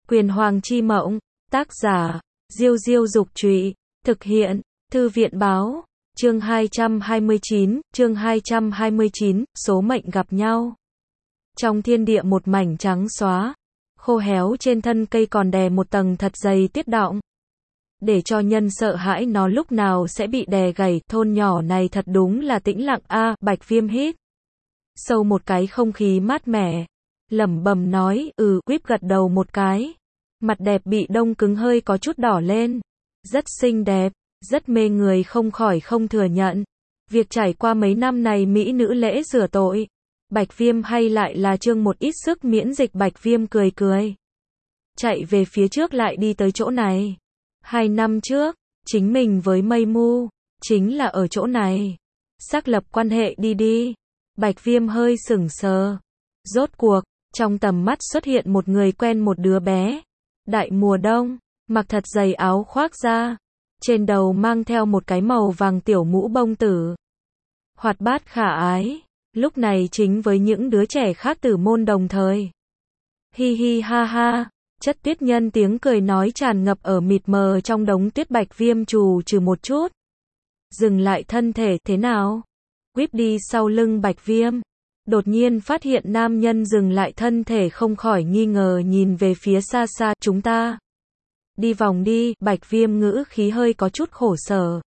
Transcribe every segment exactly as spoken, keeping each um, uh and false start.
Quyền Hoàng chi mộng, tác giả, Diêu Diêu Dục Trụy, thực hiện, Thư viện Báo, chương hai trăm hai mươi chín, chương hai trăm hai mươi chín, số mệnh gặp nhau. Trong thiên địa một mảnh trắng xóa, khô héo trên thân cây còn đè một tầng thật dày tuyết đọng. Để cho nhân sợ hãi nó lúc nào sẽ bị đè gãy, thôn nhỏ này thật đúng là tĩnh lặng a. À, Bạch Viêm hít sâu một cái không khí mát mẻ, lẩm bẩm nói, ừ, Quýp gật đầu một cái. Mặt đẹp bị đông cứng hơi có chút đỏ lên. Rất xinh đẹp, rất mê người không khỏi không thừa nhận. Việc trải qua mấy năm này mỹ nữ lễ rửa tội. Bạch Viêm hay lại là trương một ít sức miễn dịch. Bạch Viêm cười cười. Chạy về phía trước lại đi tới chỗ này. Hai năm trước, chính mình với Mây Mu, chính là ở chỗ này. Xác lập quan hệ đi đi. Bạch Viêm hơi sững sờ. Rốt cuộc, trong tầm mắt xuất hiện một người quen, một đứa bé. Đại mùa đông, mặc thật dày áo khoác da. Trên đầu mang theo một cái màu vàng tiểu mũ bông tử. Hoạt bát khả ái. Lúc này chính với những đứa trẻ khác từ môn đồng thời. Hi hi ha ha. Chất tuyết nhân tiếng cười nói tràn ngập ở mịt mờ trong đống tuyết. Bạch Viêm trù trừ một chút. Dừng lại thân thể, thế nào? Quýp đi sau lưng Bạch Viêm. Đột nhiên phát hiện nam nhân dừng lại thân thể, không khỏi nghi ngờ nhìn về phía xa xa. Chúng ta đi vòng đi. Bạch Viêm ngữ khí hơi có chút khổ sở.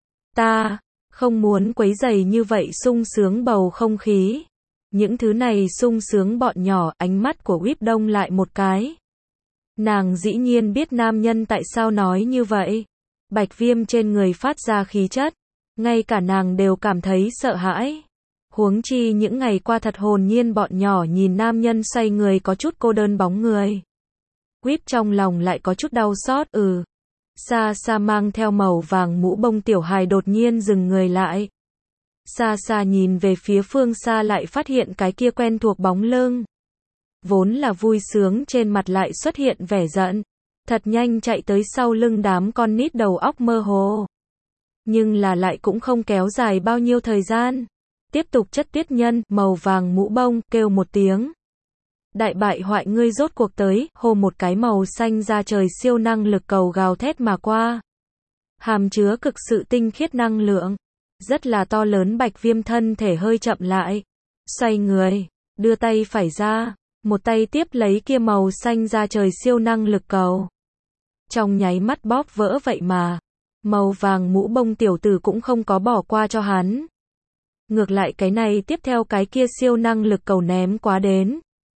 Ta không muốn quấy rầy như vậy sung sướng bầu không khí. Những thứ này sung sướng bọn nhỏ. Ánh mắt của Quýp đông lại một cái. Nàng dĩ nhiên biết nam nhân tại sao nói như vậy. Bạch Viêm trên người phát ra khí chất, ngay cả nàng đều cảm thấy sợ hãi. Huống chi những ngày qua thật hồn nhiên bọn nhỏ nhìn nam nhân xoay người có chút cô đơn bóng người. Quýp trong lòng lại có chút đau xót. Ừ. Xa xa mang theo màu vàng mũ bông tiểu hài đột nhiên dừng người lại. Xa xa nhìn về phía phương xa lại phát hiện cái kia quen thuộc bóng lưng. Vốn là vui sướng trên mặt lại xuất hiện vẻ giận. Thật nhanh chạy tới sau lưng đám con nít đầu óc mơ hồ. Nhưng là lại cũng không kéo dài bao nhiêu thời gian. Tiếp tục chất tuyết nhân, màu vàng mũ bông, kêu một tiếng. Đại bại hoại ngươi rốt cuộc tới, hô một cái màu xanh ra trời siêu năng lực cầu gào thét mà qua. Hàm chứa cực sự tinh khiết năng lượng. Rất là to lớn. Bạch Viêm thân thể hơi chậm lại. Xoay người, đưa tay phải ra. Một tay tiếp lấy kia màu xanh ra trời siêu năng lực cầu. Trong nháy mắt bóp vỡ vậy mà. Màu vàng mũ bông tiểu tử cũng không có bỏ qua cho hắn. Ngược lại cái này tiếp theo cái kia siêu năng lực cầu ném quá đến.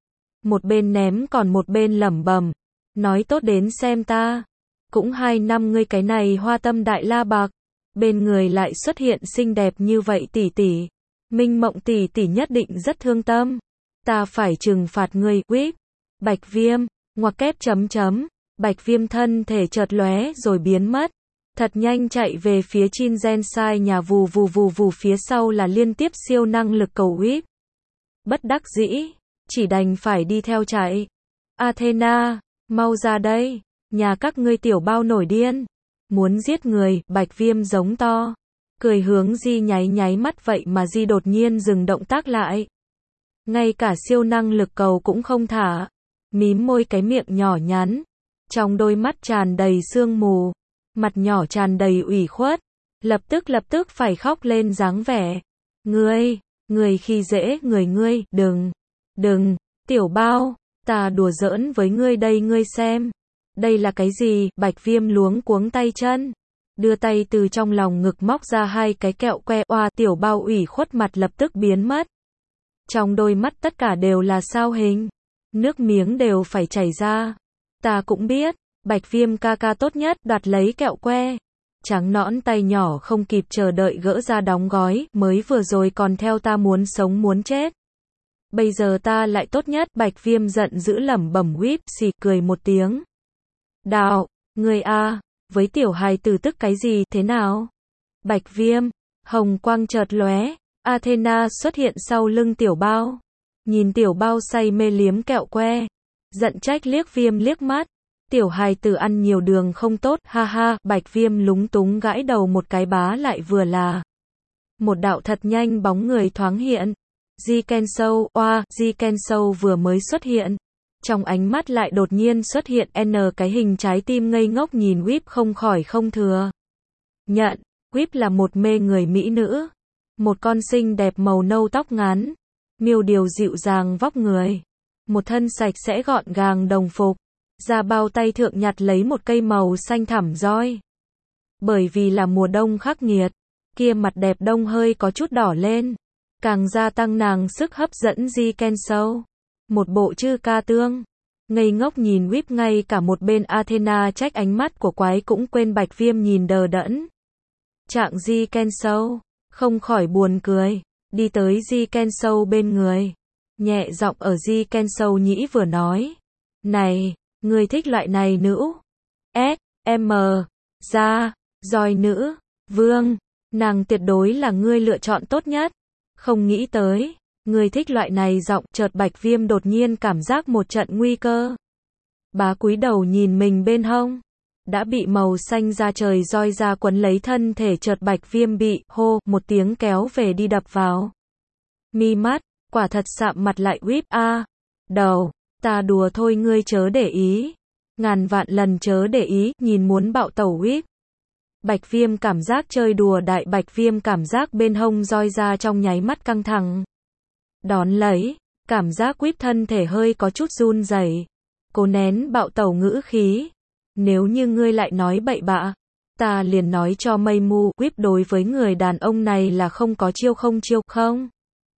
Một bên ném còn một bên lẩm bẩm. Nói tốt đến xem ta. Cũng hai năm ngươi cái này hoa tâm đại la bạc. Bên người lại xuất hiện xinh đẹp như vậy tỷ tỷ. Minh Mộng tỷ tỷ nhất định rất thương tâm. Ta phải trừng phạt ngươi. Quýp. Bạch Viêm. Ngoặc kép chấm chấm. Bạch Viêm thân thể chợt lóe rồi biến mất. Thật nhanh chạy về phía Chin Gen Sai nhà. Vù vù vù vù, phía sau là liên tiếp siêu năng lực cầu. Quýp bất đắc dĩ, chỉ đành phải đi theo chạy. Athena, mau ra đây, nhà các ngươi tiểu bao nổi điên, muốn giết người. Bạch Viêm giống to, cười hướng Di nháy nháy mắt, vậy mà Di đột nhiên dừng động tác lại. Ngay cả siêu năng lực cầu cũng không thả, mím môi cái miệng nhỏ nhắn, trong đôi mắt tràn đầy sương mù, mặt nhỏ tràn đầy ủy khuất, lập tức lập tức phải khóc lên dáng vẻ. Ngươi, người khi dễ người ngươi, đừng, đừng, tiểu bao, ta đùa giỡn với ngươi đây, ngươi xem. Đây là cái gì? Bạch Viêm luống cuống tay chân, đưa tay từ trong lòng ngực móc ra hai cái kẹo que. Oa, tiểu bao ủy khuất mặt lập tức biến mất. Trong đôi mắt tất cả đều là sao hình, nước miếng đều phải chảy ra. Ta cũng biết, Bạch Viêm ca ca tốt nhất, đoạt lấy kẹo que. Trắng nõn tay nhỏ không kịp chờ đợi gỡ ra đóng gói, mới vừa rồi còn theo ta muốn sống muốn chết. Bây giờ ta lại tốt nhất. Bạch Viêm giận dữ lẩm bẩm. Quýp xì cười một tiếng. Đạo, người a, với tiểu hài tử tức cái gì, thế nào? Bạch Viêm, hồng quang chợt lóe, Athena xuất hiện sau lưng tiểu bao. Nhìn tiểu bao say mê liếm kẹo que, giận trách liếc Viêm liếc mắt. Tiểu hài tử ăn nhiều đường không tốt, ha ha. Bạch Viêm lúng túng gãi đầu một cái, bá lại vừa là một đạo thật nhanh bóng người thoáng hiện. Ji Kensou, oa, Ji Kensou vừa mới xuất hiện, Trong ánh mắt lại đột nhiên xuất hiện N cái hình trái tim ngây ngốc nhìn Whip không khỏi không thừa. Nhận, Whip là một mê người mỹ nữ. Một con xinh đẹp màu nâu tóc ngắn. Miêu điều dịu dàng vóc người. Một thân sạch sẽ gọn gàng đồng phục. Ra bao tay thượng nhặt lấy một cây màu xanh thẳm roi. Bởi vì là mùa đông khắc nghiệt, kia mặt đẹp đông hơi có chút đỏ lên. Càng gia tăng nàng sức hấp dẫn Ji Kensou. Một bộ chư ca tương. Ngây ngốc nhìn Whip, ngay cả một bên Athena trách ánh mắt của quái cũng quên Bạch Viêm nhìn đờ đẫn. Trạng Ji Kensou không khỏi buồn cười, đi tới Ji Kensou bên người. Nhẹ giọng ở Ji Kensou nhĩ vừa nói. Này, ngươi thích loại này nữ? S, M, ra, roi nữ, vương, nàng tuyệt đối là ngươi lựa chọn tốt nhất. Không nghĩ tới, ngươi thích loại này giọng, chợt Bạch Viêm đột nhiên cảm giác một trận nguy cơ. Bá cúi đầu nhìn mình bên hông. Đã bị màu xanh da trời roi ra quấn lấy thân thể, chợt Bạch Viêm bị, hô, một tiếng kéo về đi đập vào. Mi mắt, quả thật sạm mặt lại Whip a. Đầu, ta đùa thôi ngươi chớ để ý. Ngàn vạn lần chớ để ý, nhìn muốn bạo tẩu Whip. Bạch Viêm cảm giác chơi đùa đại Bạch Viêm cảm giác bên hông roi ra trong nháy mắt căng thẳng. Đón lấy, cảm giác Whip thân thể hơi có chút run rẩy. Cố nén bạo tẩu ngữ khí. Nếu như ngươi lại nói bậy bạ, ta liền nói cho mây mu. Whip đối với người đàn ông này là không có chiêu không chiêu, không?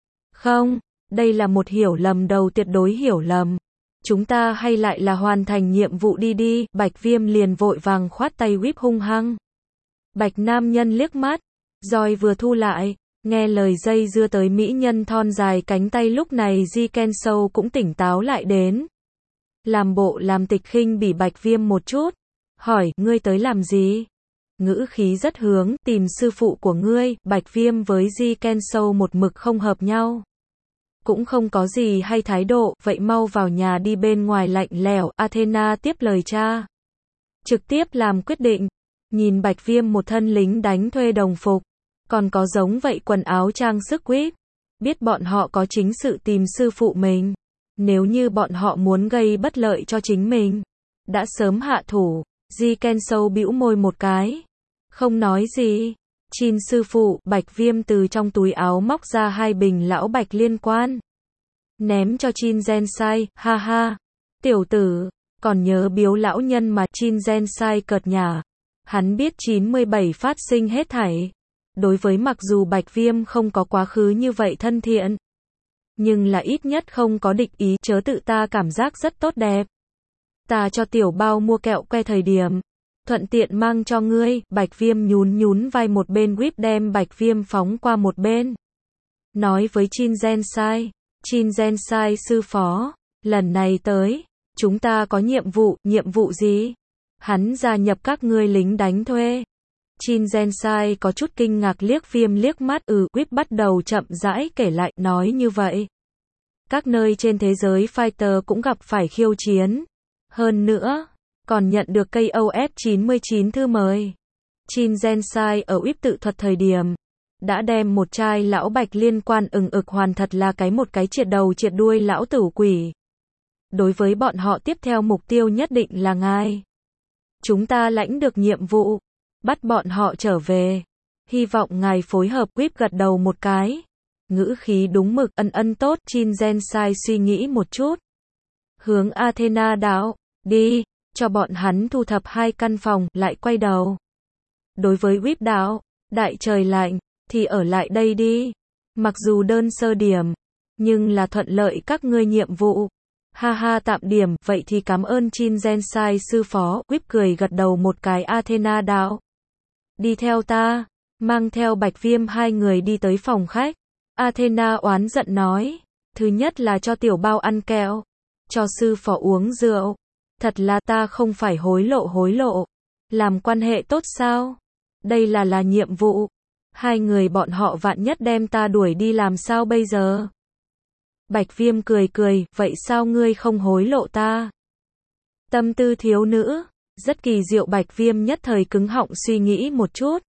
Không, đây là một hiểu lầm đầu, tuyệt đối hiểu lầm. Chúng ta hay lại là hoàn thành nhiệm vụ đi đi. Bạch Viêm liền vội vàng khoát tay Whip hung hăng. Bạch nam nhân liếc mắt, roi vừa thu lại, nghe lời dây dưa tới mỹ nhân thon dài cánh tay, lúc này Ji Kensou cũng tỉnh táo lại đến. Làm bộ làm tịch khinh bỉ Bạch Viêm một chút, hỏi, ngươi tới làm gì? Ngữ khí rất hướng, tìm sư phụ của ngươi. Bạch Viêm với Ji Kensou một mực không hợp nhau. Cũng không có gì hay thái độ, vậy mau vào nhà đi, bên ngoài lạnh lẽo. Athena tiếp lời cha. Trực tiếp làm quyết định. Nhìn Bạch Viêm một thân lính đánh thuê đồng phục. Còn có giống vậy quần áo trang sức Whip. Biết bọn họ có chính sự tìm sư phụ mình. Nếu như bọn họ muốn gây bất lợi cho chính mình, đã sớm hạ thủ. Ji Kensou bĩu môi một cái. Không nói gì. Chin sư phụ, Bạch Viêm từ trong túi áo móc ra hai bình lão bạch liên quan. Ném cho Chin Gensai, ha ha. Tiểu tử, còn nhớ biếu lão nhân mà. Chin Gensai cợt nhả. Hắn biết chín mươi bảy phát sinh hết thảy. Đối với mặc dù Bạch Viêm không có quá khứ như vậy thân thiện, nhưng là ít nhất không có địch ý, chớ tự ta cảm giác rất tốt đẹp. Ta cho tiểu bao mua kẹo que thời điểm, thuận tiện mang cho ngươi. Bạch Viêm nhún nhún vai, một bên Whip đem Bạch Viêm phóng qua một bên. Nói với Chin Gensai, Chin Gensai sư phó, lần này tới, chúng ta có nhiệm vụ. Nhiệm vụ gì? Hắn gia nhập các ngươi lính đánh thuê. Chin Gensai có chút kinh ngạc liếc Viêm liếc mắt. Ừ, Whip bắt đầu chậm rãi kể lại, nói như vậy. Các nơi trên thế giới fighter cũng gặp phải khiêu chiến. Hơn nữa, còn nhận được cây O F chín mươi chín thư mời. Chin Gensai ở Whip tự thuật thời điểm, đã đem một chai lão bạch liên quan ừng ực hoàn, thật là cái một cái triệt đầu triệt đuôi lão tử quỷ. Đối với bọn họ tiếp theo mục tiêu nhất định là ngài. Chúng ta lãnh được nhiệm vụ, bắt bọn họ trở về. Hy vọng ngài phối hợp. Whip gật đầu một cái. Ngữ khí đúng mực, ân ân tốt. Chin Gensai suy nghĩ một chút. Hướng Athena đạo, đi, cho bọn hắn thu thập hai căn phòng, lại quay đầu. Đối với Whip đạo, đại trời lạnh, thì ở lại đây đi. Mặc dù đơn sơ điểm, nhưng là thuận lợi các ngươi nhiệm vụ. Ha ha, tạm điểm, vậy thì cảm ơn Chin Gensai sư phó. Whip cười gật đầu một cái. Athena đạo, đi theo ta. Mang theo Bạch Viêm hai người đi tới phòng khách. Athena oán giận nói, thứ nhất là cho tiểu bao ăn kẹo, cho sư phó uống rượu. Thật là ta không phải hối lộ hối lộ. Làm quan hệ tốt sao? Đây là là nhiệm vụ. Hai người bọn họ vạn nhất đem ta đuổi đi làm sao bây giờ? Bạch Viêm cười cười, vậy sao ngươi không hối lộ ta? Tâm tư thiếu nữ, rất kỳ diệu. Bạch Viêm nhất thời cứng họng suy nghĩ một chút.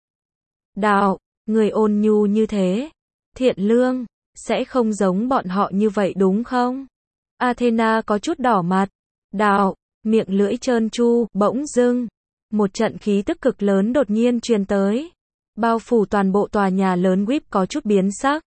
Đạo, người ôn nhu như thế, thiện lương, sẽ không giống bọn họ như vậy đúng không? Athena có chút đỏ mặt. Đạo, miệng lưỡi trơn tru, bỗng dưng. Một trận khí tức cực lớn đột nhiên truyền tới. Bao phủ toàn bộ tòa nhà lớn Whip có chút biến sắc.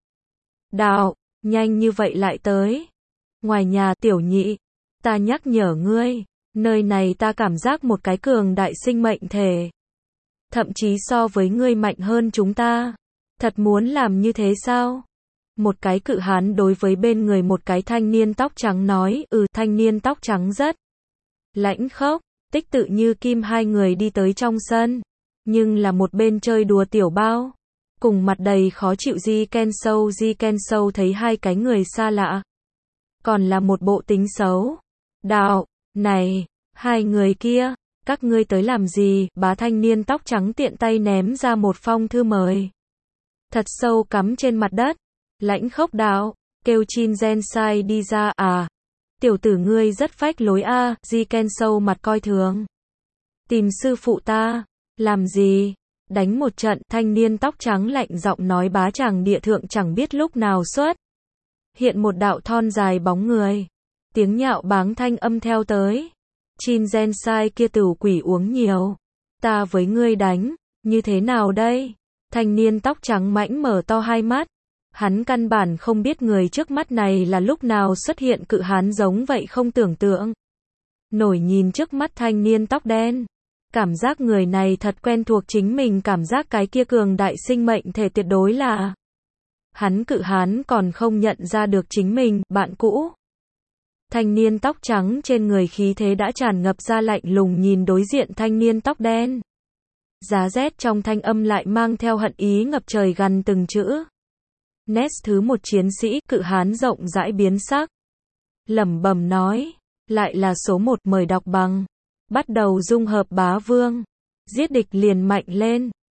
Đạo, nhanh như vậy lại tới. Ngoài nhà tiểu nhị, ta nhắc nhở ngươi, nơi này ta cảm giác một cái cường đại sinh mệnh thể. Thậm chí so với ngươi mạnh hơn chúng ta. Thật muốn làm như thế sao? Một cái cự hán đối với bên người một cái thanh niên tóc trắng nói, ừ, thanh niên tóc trắng rất lãnh khốc, tích tự như kim. Hai người đi tới trong sân, nhưng là một bên chơi đùa tiểu bao, cùng mặt đầy khó chịu Ji Kensou. Ji Kensou thấy hai cái người xa lạ, còn là một bộ tính xấu. Đạo, này, hai người kia, các ngươi tới làm gì? Bá thanh niên tóc trắng tiện tay ném ra một phong thư mời. Thật sâu cắm trên mặt đất. Lãnh khốc đạo, kêu Chin Gensai đi ra. À, tiểu tử ngươi rất phách lối a. À. Ji Kensou mặt coi thường. Tìm sư phụ ta, làm gì? Đánh một trận. Thanh niên tóc trắng lạnh giọng nói. Bá chàng địa thượng chẳng biết lúc nào xuất hiện một đạo thon dài bóng người. Tiếng nhạo báng thanh âm theo tới. Chin Gensai kia tửu quỷ uống nhiều. Ta với ngươi đánh, như thế nào đây? Thanh niên tóc trắng mãnh mở to hai mắt. Hắn căn bản không biết người trước mắt này là lúc nào xuất hiện cự hán giống vậy không tưởng tượng. Nổi nhìn trước mắt thanh niên tóc đen. Cảm giác người này thật quen thuộc chính mình, cảm giác cái kia cường đại sinh mệnh thể tuyệt đối là hắn. Cự hán còn không nhận ra được chính mình, bạn cũ. Thanh niên tóc trắng trên người khí thế đã tràn ngập ra, lạnh lùng nhìn đối diện thanh niên tóc đen. Giá rét trong thanh âm lại mang theo hận ý ngập trời gần từng chữ. Nét thứ một chiến sĩ, cự hán rộng rãi biến sắc. Lẩm bẩm nói, lại là số một, mời đọc bằng. Bắt đầu dung hợp bá vương. Giết địch liền mạnh lên.